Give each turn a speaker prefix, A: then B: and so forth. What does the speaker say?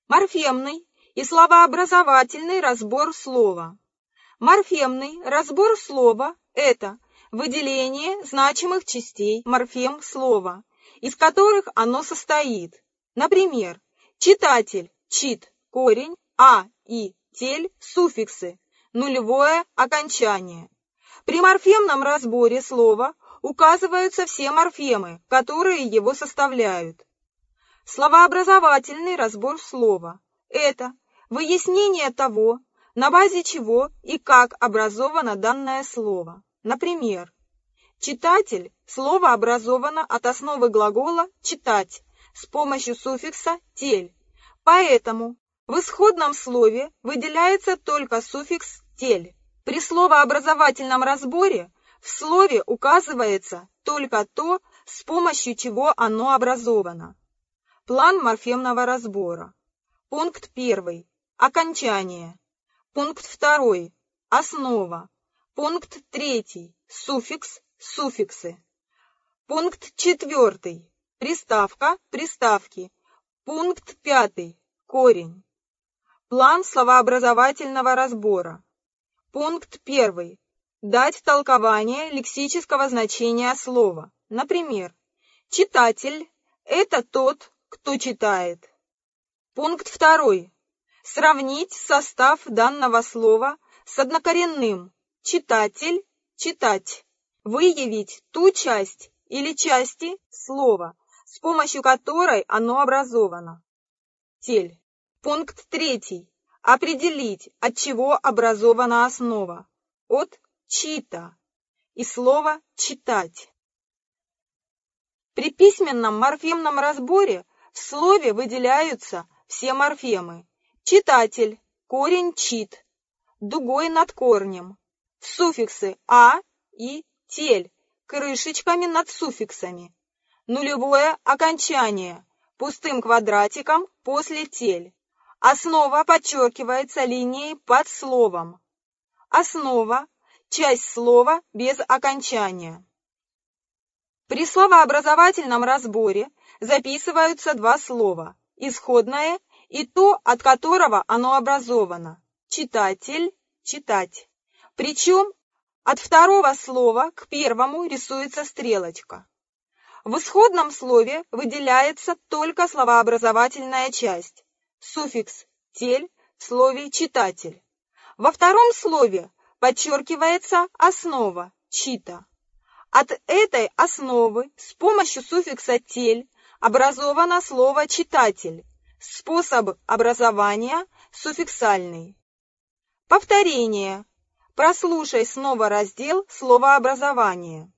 A: Морфемный и словообразовательный разбор слова. Морфемный разбор слова – это выделение значимых частей морфем слова, из которых оно состоит. Например, читатель, чит, корень, и, тель, суффиксы, нулевое окончание. При морфемном разборе слова указываются все морфемы, которые его составляют. Словообразовательный разбор слова – это выяснение того, на базе чего и как образовано данное слово. Например, читатель – слово образовано от основы глагола «читать» с помощью суффикса «тель». Поэтому в исходном слове выделяется только суффикс «тель». При словообразовательном разборе в слове указывается только то, с помощью чего оно образовано. План морфемного разбора. Пункт 1. Окончание. Пункт 2. Основа. Пункт 3. Суффикс, суффиксы. Пункт 4. Приставка, приставки. Пункт 5. Корень. План словообразовательного разбора. Пункт 1. Дать толкование лексического значения слова. Например, читатель – это тот, кто читает. Пункт 2. Сравнить состав данного слова с однокоренным читатель, читать. Выявить ту часть или части слова, с помощью которой оно образовано. Тель. Пункт 3. Определить, от чего образована основа. От чита и слова читать. При письменном морфемном разборе в слове выделяются все морфемы. Читатель, корень чит, дугой над корнем, суффиксы и, тель, крышечками над суффиксами, нулевое окончание, пустым квадратиком после тель. Основа подчеркивается линией под словом. Основа – часть слова без окончания. При словообразовательном разборе записываются два слова – исходное и то, от которого оно образовано – читатель, читать. Причем от второго слова к первому рисуется стрелочка. В исходном слове выделяется только словообразовательная часть – суффикс «тель» в слове «читатель». Во втором слове подчеркивается основа – чита. От этой основы с помощью суффикса «тель» образовано слово «читатель». Способ образования суффиксальный. Повторение. Прослушай снова раздел словообразования.